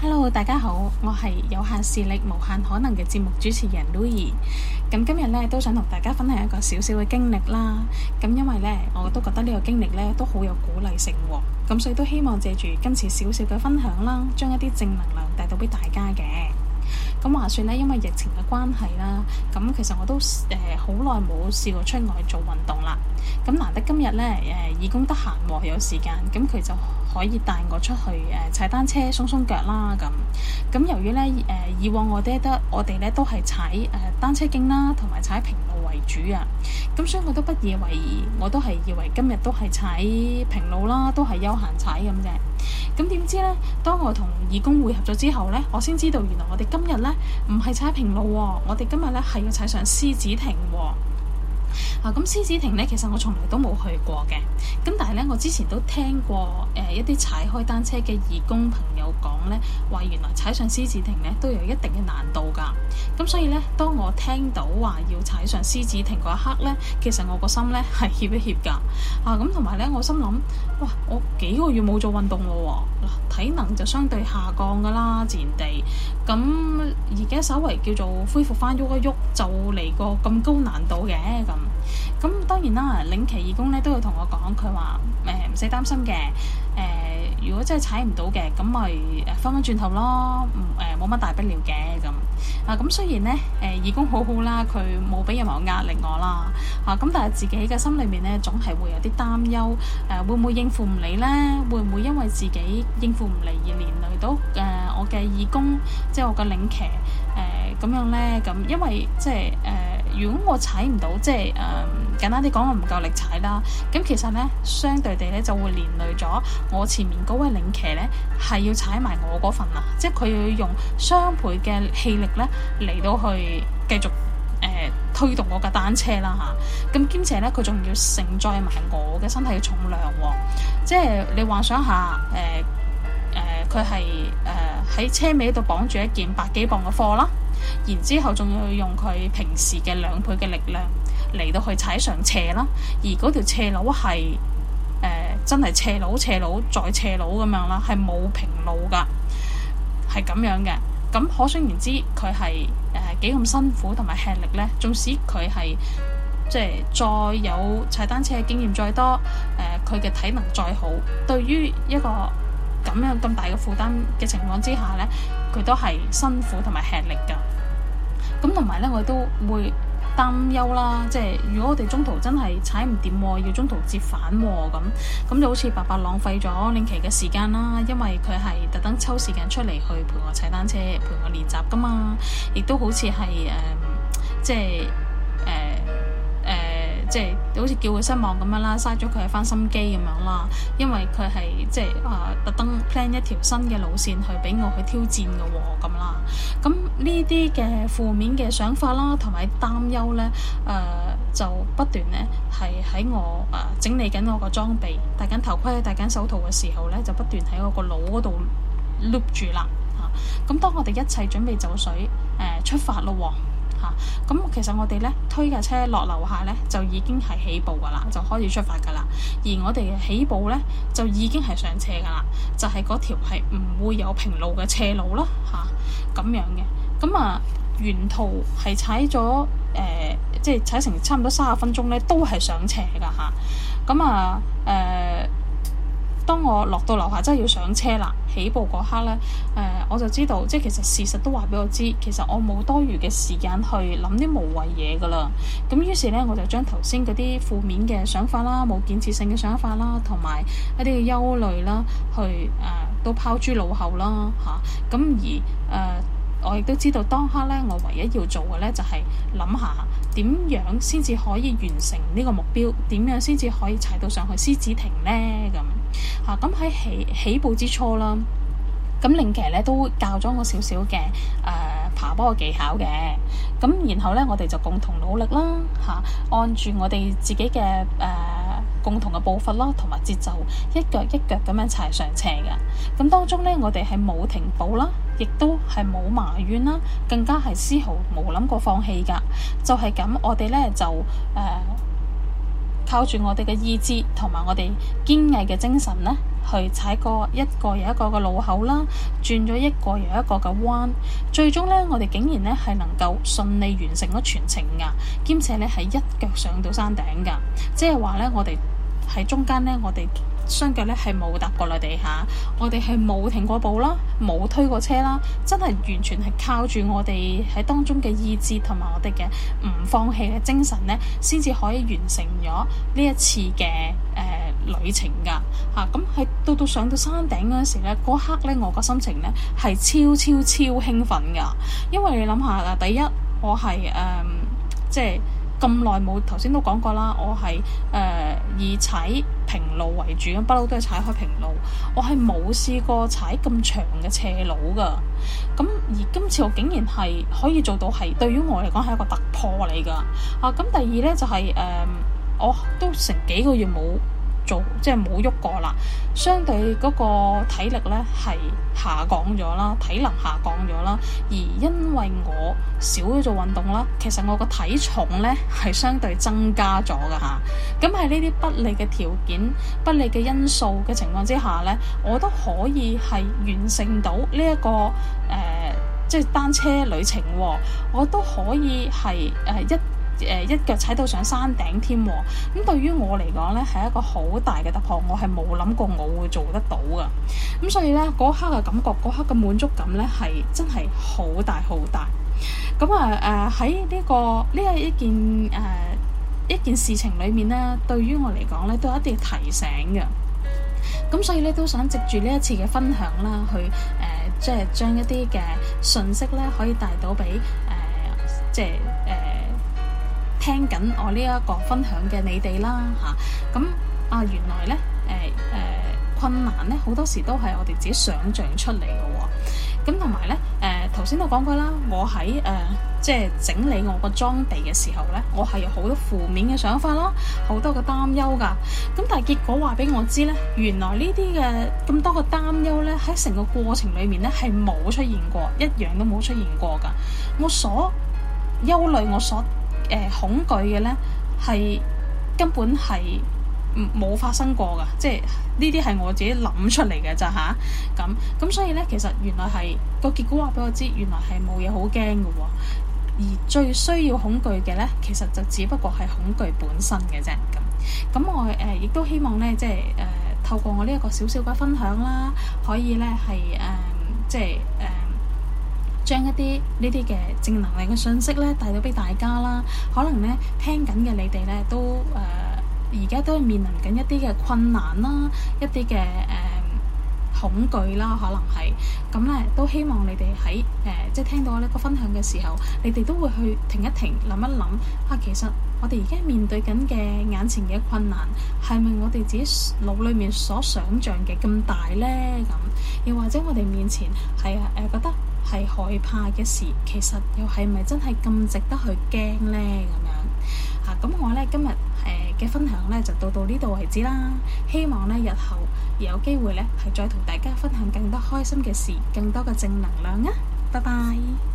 Hello，大家好，我係有限視力無限可能嘅節目主持人 Louis。咁今日咧都想同大家分享一個小小嘅經歷啦。咁因為咧我都覺得呢個經歷咧都好有鼓勵性喎。咁所以都希望借住今次少少嘅分享啦，將一啲正能量帶到俾大家嘅。咁話說咧，因為疫情嘅關係啦，咁其實我都好耐冇試過出外做運動啦。咁難得今日咧義工得閒喎，有時間，咁佢就可以帶我出去踩單車鬆鬆腳啦。咁由於咧以往我哋咧都係踩單車徑啦，同埋踩平路為主啊。咁所以我都不以為意，我都係以為今日都係踩平路啦，都係休閒踩咁啫。咁點知咧，當我同義工會合咗之後咧，我先知道原來我哋今日咧唔係踩平路喎，我哋今日咧係要踩上獅子亭喎。咁獅子亭咧，其實我從來都冇去過嘅。咁但係咧，我之前都聽過一啲踩開單車嘅義工朋友講咧，話原來踩上獅子亭咧都有一定嘅難度㗎。咁所以咧，當我聽到話要踩上獅子亭嗰一刻咧，其實我個心咧係怯一怯㗎。咁同埋咧，我心諗，哇！我幾個月冇做運動咯喎，體能就相對下降㗎啦，自然地。咁而家稍為叫做恢復翻喐一喐，就嚟個咁高難度嘅咁。咁當然啦，領騎義工咧都有同我講，佢話唔使擔心嘅。如果真係踩唔到嘅，咁咪翻返轉頭咯，冇乜大不了嘅咁。咁雖然咧義工好好啦，佢冇俾任何壓力我啦。咁但係自己嘅心裏面咧，總係會有啲擔憂。會唔會應付唔嚟咧？會唔會因為自己應付唔嚟而連累到我嘅義工，即係我嘅領騎咁樣咧？咁因為即係如果我踩唔到，即係簡單啲講，我唔夠力踩啦。咁其實咧，相對地咧就會連累咗我前面嗰位領騎咧，係要踩埋我嗰份啊！即係佢要用雙倍嘅氣力咧嚟到去繼續推動我架單車啦嚇。咁兼且咧，佢仲要承載埋我嘅身體嘅重量喎。即係你幻想下佢係喺車尾度綁住一件100幾磅嘅貨啦，然之後仲要用佢平時嘅2倍嘅力量嚟到去踩上斜啦，而嗰條斜路係真係斜路再斜路咁樣啦，係冇平路噶，係咁樣嘅。咁可想而知佢係幾咁辛苦同埋吃力呢。縱使佢係即係再有踩單車嘅經驗再多，佢嘅體能再好，對於一個咁大嘅負擔嘅情況之下呢，佢都係辛苦同埋吃力噶。咁同埋呢，我都會擔憂啦，即係如果我哋中途真係踩唔掂，要中途折返咁就好似白白浪費咗領騎嘅時間啦。因為佢係特登抽時間出嚟去陪我踩單車，陪我練習噶嘛，亦都好似係即係好似叫佢失望咁樣啦，嘥咗佢一番心機咁樣啦。因為佢係即係特登 plan 一條新嘅路線去俾我去挑戰嘅喎咁啦。咁呢啲嘅負面嘅想法啦，同埋擔憂咧，就不斷咧係喺我整理緊我個裝備、戴緊頭盔、戴緊手套嘅時候咧，就不斷喺我個腦嗰度 loop 住啦。咁當我哋一切準備就緒出發咯喎。咁其實我哋咧推架車落樓下咧就已經係起步噶啦，就開始出發噶啦。而我哋起步咧就已經係上斜噶啦，就係嗰條係唔會有平路嘅斜路啦咁樣嘅。咁沿途係踩咗即係踩成差唔多30分鐘咧，都係上斜噶當我落到樓下真係要上車啦，起步嗰刻咧，我就知道，即係其實事實都話俾我知，其實我冇多餘嘅時間去諗啲無謂嘢噶啦。咁於是咧，我就將頭先嗰啲負面嘅想法啦、冇建設性嘅想法啦，同埋一啲嘅憂慮啦，去都拋諸腦後啦咁我亦都知道當刻咧，我唯一要做嘅咧就係諗下點樣先至可以完成呢個目標，點樣先至可以踩到上去獅子亭咧咁喺起步之初啦，咁領騎咧都教咗我少少嘅爬坡嘅技巧嘅。咁然後咧，我哋就共同努力啦按住我哋自己嘅共同嘅步伐啦，同埋節奏，一腳一腳咁樣踩上斜嘅。咁當中咧，我哋係冇停步啦，亦都係冇埋怨啦，更加係絲毫冇諗過放棄㗎。就係咁，我哋咧就靠住我哋嘅意志同埋我哋堅毅嘅精神呢，去踩過一個又一個嘅路口啦，轉咗一個又一個嘅彎，最終呢，我哋竟然呢係能夠順利完成咗全程噶，兼且呢係一腳上到山頂噶，即係話呢，我哋喺中間呢，我哋雙腳呢係冇踏過落地下，我哋係冇停過步啦，冇推過車啦，真係完全係靠住我哋喺當中嘅意志同埋我哋嘅唔放棄嘅精神呢，先至可以完成咗呢一次嘅旅程㗎嚇。咁係到上到山頂嗰陣時呢，嗰刻呢，我個心情呢係超興奮㗎，因為你諗下啦，第一我係即係咁耐冇，頭先都講過啦，我係以踩平路為主，不嬲都係踩開平路，我係冇試過踩咁長嘅斜路㗎。咁而今次我竟然係可以做到，係對於我嚟講係一個突破嚟㗎。咁第二呢，就係我都成幾個月冇做，即係冇喐過啦，相對嗰個體力呢係下降咗啦，體能下降咗啦，而因為我少咗做運動啦，其實我個體重呢係相對增加咗㗎嚇。咁喺呢啲不利嘅條件、不利嘅因素嘅情況之下呢，我都可以係完成到呢一個即係單車旅程喎，我都可以係一腳踩到上山頂添喎。咁對於我嚟講呢，係一個好大嘅突破，我係冇諗過我會做得到噶。咁所以呢，嗰刻嘅感覺，嗰刻嘅滿足感呢，係真係好大好大。咁喺呢一件事情裏面呢，對於我嚟講呢，都有一啲提醒嘅。咁所以呢，都想藉住呢一次嘅分享啦，去即係將一啲嘅信息呢，可以帶到俾即係聽緊我呢一個分享嘅你哋啦嚇。咁原來呢困難呢，好多時都係我哋自己想像出嚟嘅喎。咁同埋呢頭先都講過啦，我喺即係整理我個裝備嘅時候呢，我係有好多負面嘅想法啦，好多嘅擔憂㗎。咁但係結果話俾我知呢，原來呢啲嘅咁多嘅擔憂呢，喺成個過程裡面呢係冇出現過，一樣都冇出現過㗎。我所憂慮，我所恐懼嘅呢，係根本係冇發生過㗎，即係呢啲係我自己諗出嚟嘅咋嚇。咁所以呢，其實原來係個結果話俾我知，原來係冇嘢好驚嘅喎。而最需要恐懼嘅呢，其實就只不過係恐懼本身嘅啫。咁我亦都希望呢，即係透過我呢一個小小嘅分享啦，可以呢係即係將一啲呢啲嘅正能量嘅信息咧帶到俾大家啦。可能咧聽緊嘅你哋咧都而家都係面臨緊一啲嘅困難啦，一啲嘅恐懼啦，可能係咁咧，都希望你哋喺即係聽到我呢個分享嘅時候，你哋都會去停一停，諗一諗其實我哋而家面對緊嘅眼前嘅困難係咪我哋自己腦裏面所想像嘅咁大咧？咁又或者我哋面前係覺得係害怕嘅事，其實又係咪真係咁值得去驚呢？咁樣咁我呢今日嘅分享呢就到呢度為止啦。希望呢日後有機會呢係再同大家分享更多開心嘅事，更多嘅正能量啊！拜拜。